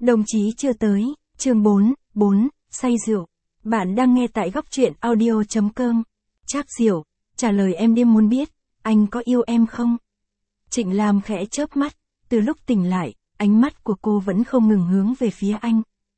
Đồng chí chưa tới, chương 4, say rượu. Bạn đang nghe tại góc truyện audio.com. Trác Diệu, trả lời em đi muốn biết, anh có yêu em không? Trịnh Lam khẽ chớp mắt, từ lúc tỉnh lại, ánh mắt của cô vẫn không ngừng hướng về phía anh.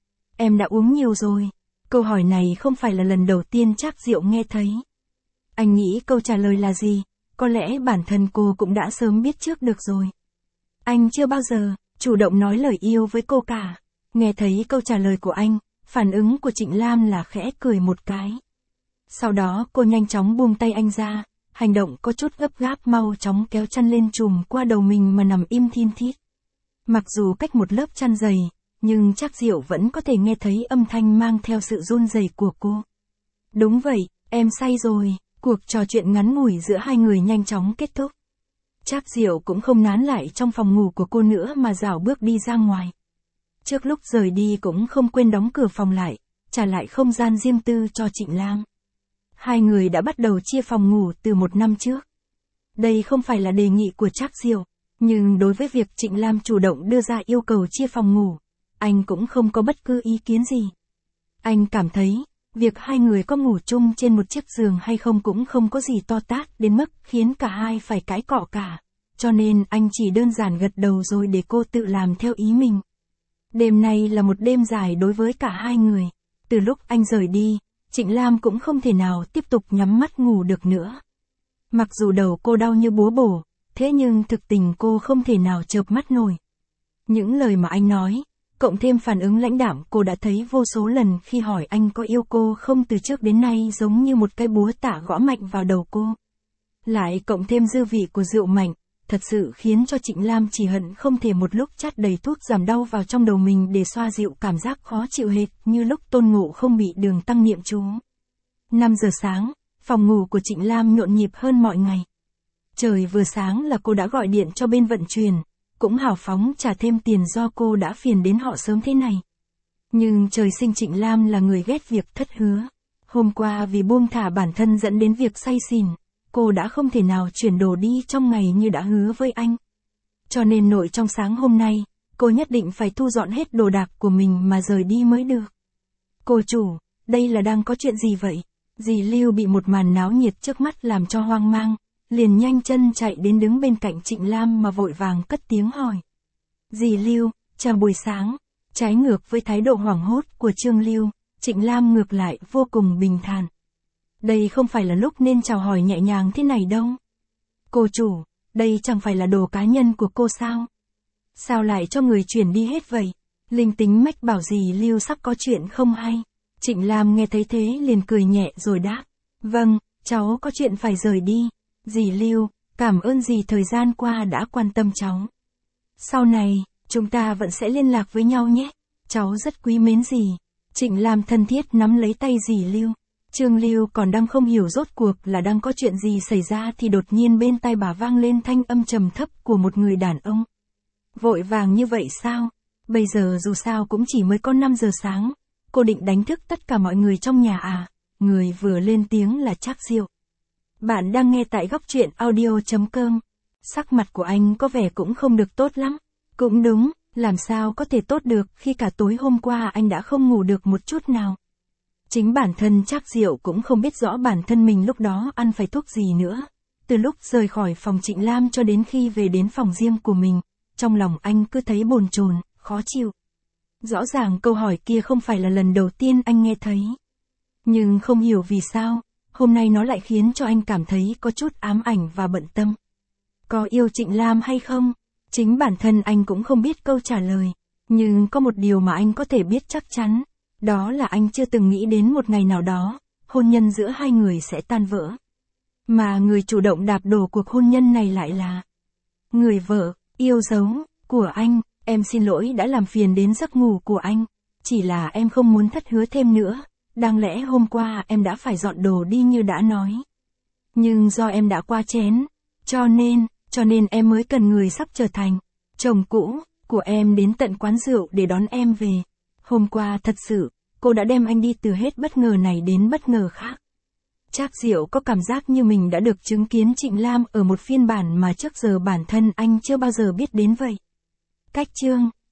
Em đã uống nhiều rồi. Câu hỏi này không phải là lần đầu tiên Trác Diệu nghe thấy. Anh nghĩ câu trả lời là gì, có lẽ bản thân cô cũng đã sớm biết trước được rồi. Anh chưa bao giờ chủ động nói lời yêu với cô cả. Nghe thấy câu trả lời của anh, phản ứng của Trịnh Lam là khẽ cười một cái. Sau đó cô nhanh chóng buông tay anh ra, hành động có chút gấp gáp mau chóng kéo chăn lên trùm qua đầu mình mà nằm im thin thít. Mặc dù cách một lớp chăn dày, nhưng Trác Diệu vẫn có thể nghe thấy âm thanh mang theo sự run rẩy của cô. Đúng vậy, em say rồi. Cuộc trò chuyện ngắn ngủi giữa hai người nhanh chóng kết thúc. Trác Diệu cũng không nán lại trong phòng ngủ của cô nữa mà rảo bước đi ra ngoài. Trước lúc rời đi cũng không quên đóng cửa phòng lại, trả lại không gian riêng tư cho Trịnh Lam. Hai người đã bắt đầu chia phòng ngủ từ một năm trước. Đây không phải là đề nghị của Trác Diệu, nhưng đối với việc Trịnh Lam chủ động đưa ra yêu cầu chia phòng ngủ, anh cũng không có bất cứ ý kiến gì. Anh cảm thấy, việc hai người có ngủ chung trên một chiếc giường hay không cũng không có gì to tát đến mức khiến cả hai phải cãi cọ cả, cho nên anh chỉ đơn giản gật đầu rồi để cô tự làm theo ý mình. Đêm nay là một đêm dài đối với cả hai người. Từ lúc anh rời đi, Trịnh Lam cũng không thể nào tiếp tục nhắm mắt ngủ được nữa. Mặc dù đầu cô đau như búa bổ, thế nhưng thực tình cô không thể nào chợp mắt nổi. Những lời mà anh nói, cộng thêm phản ứng lãnh đạm cô đã thấy vô số lần khi hỏi anh có yêu cô không từ trước đến nay giống như một cái búa tạ gõ mạnh vào đầu cô. Lại cộng thêm dư vị của rượu mạnh, thật sự khiến cho Trịnh Lam chỉ hận không thể một lúc chát đầy thuốc giảm đau vào trong đầu mình để xoa dịu cảm giác khó chịu hệt như lúc Tôn Ngộ không bị Đường Tăng niệm chú. 5 giờ sáng, phòng ngủ của Trịnh Lam nhộn nhịp hơn mọi ngày. Trời vừa sáng là cô đã gọi điện cho bên vận chuyển, cũng hào phóng trả thêm tiền do cô đã phiền đến họ sớm thế này. Nhưng trời sinh Trịnh Lam là người ghét việc thất hứa. Hôm qua vì buông thả bản thân dẫn đến việc say xỉn, cô đã không thể nào chuyển đồ đi trong ngày như đã hứa với anh. Cho nên nội trong sáng hôm nay, cô nhất định phải thu dọn hết đồ đạc của mình mà rời đi mới được. Cô chủ, đây là đang có chuyện gì vậy? Dì Lưu bị một màn náo nhiệt trước mắt làm cho hoang mang, liền nhanh chân chạy đến đứng bên cạnh Trịnh Lam mà vội vàng cất tiếng hỏi. Dì Lưu, chào buổi sáng. Trái ngược với thái độ hoảng hốt của Trương Lưu, Trịnh Lam ngược lại vô cùng bình thản. Đây không phải là lúc nên chào hỏi nhẹ nhàng thế này đâu. Cô chủ, đây chẳng phải là đồ cá nhân của cô sao? Sao lại cho người chuyển đi hết vậy? Linh tính mách bảo dì Lưu sắp có chuyện không hay. Trịnh Lam nghe thấy thế liền cười nhẹ rồi đáp. Vâng, cháu có chuyện phải rời đi. Dì Lưu, cảm ơn dì thời gian qua đã quan tâm cháu. Sau này, chúng ta vẫn sẽ liên lạc với nhau nhé. Cháu rất quý mến dì. Trịnh Lam thân thiết nắm lấy tay dì Lưu. Trương Lưu còn đang không hiểu rốt cuộc là đang có chuyện gì xảy ra thì đột nhiên bên tai bà vang lên thanh âm trầm thấp của một người đàn ông. Vội vàng như vậy sao? Bây giờ dù sao cũng chỉ mới có 5 giờ sáng. Cô định đánh thức tất cả mọi người trong nhà à? Người vừa lên tiếng là Trác Diệu. Bạn đang nghe tại góc truyện audio.com. Sắc mặt của anh có vẻ cũng không được tốt lắm. Cũng đúng, làm sao có thể tốt được khi cả tối hôm qua anh đã không ngủ được một chút nào. Chính bản thân Trác Diệu cũng không biết rõ bản thân mình lúc đó ăn phải thuốc gì nữa. Từ lúc rời khỏi phòng Trịnh Lam cho đến khi về đến phòng riêng của mình, trong lòng anh cứ thấy bồn chồn, khó chịu. Rõ ràng câu hỏi kia không phải là lần đầu tiên anh nghe thấy. Nhưng không hiểu vì sao, hôm nay nó lại khiến cho anh cảm thấy có chút ám ảnh và bận tâm. Có yêu Trịnh Lam hay không? Chính bản thân anh cũng không biết câu trả lời. Nhưng có một điều mà anh có thể biết chắc chắn. Đó là anh chưa từng nghĩ đến một ngày nào đó, hôn nhân giữa hai người sẽ tan vỡ. Mà người chủ động đạp đổ cuộc hôn nhân này lại là người vợ, yêu dấu, của anh. Em xin lỗi đã làm phiền đến giấc ngủ của anh. Chỉ là em không muốn thất hứa thêm nữa. Đáng lẽ hôm qua em đã phải dọn đồ đi như đã nói. Nhưng do em đã qua chén, cho nên em mới cần người sắp trở thành chồng cũ của em đến tận quán rượu để đón em về. Hôm qua thật sự, cô đã đem anh đi từ hết bất ngờ này đến bất ngờ khác. Trác Diệu có cảm giác như mình đã được chứng kiến Trịnh Lam ở một phiên bản mà trước giờ bản thân anh chưa bao giờ biết đến vậy. Cách chương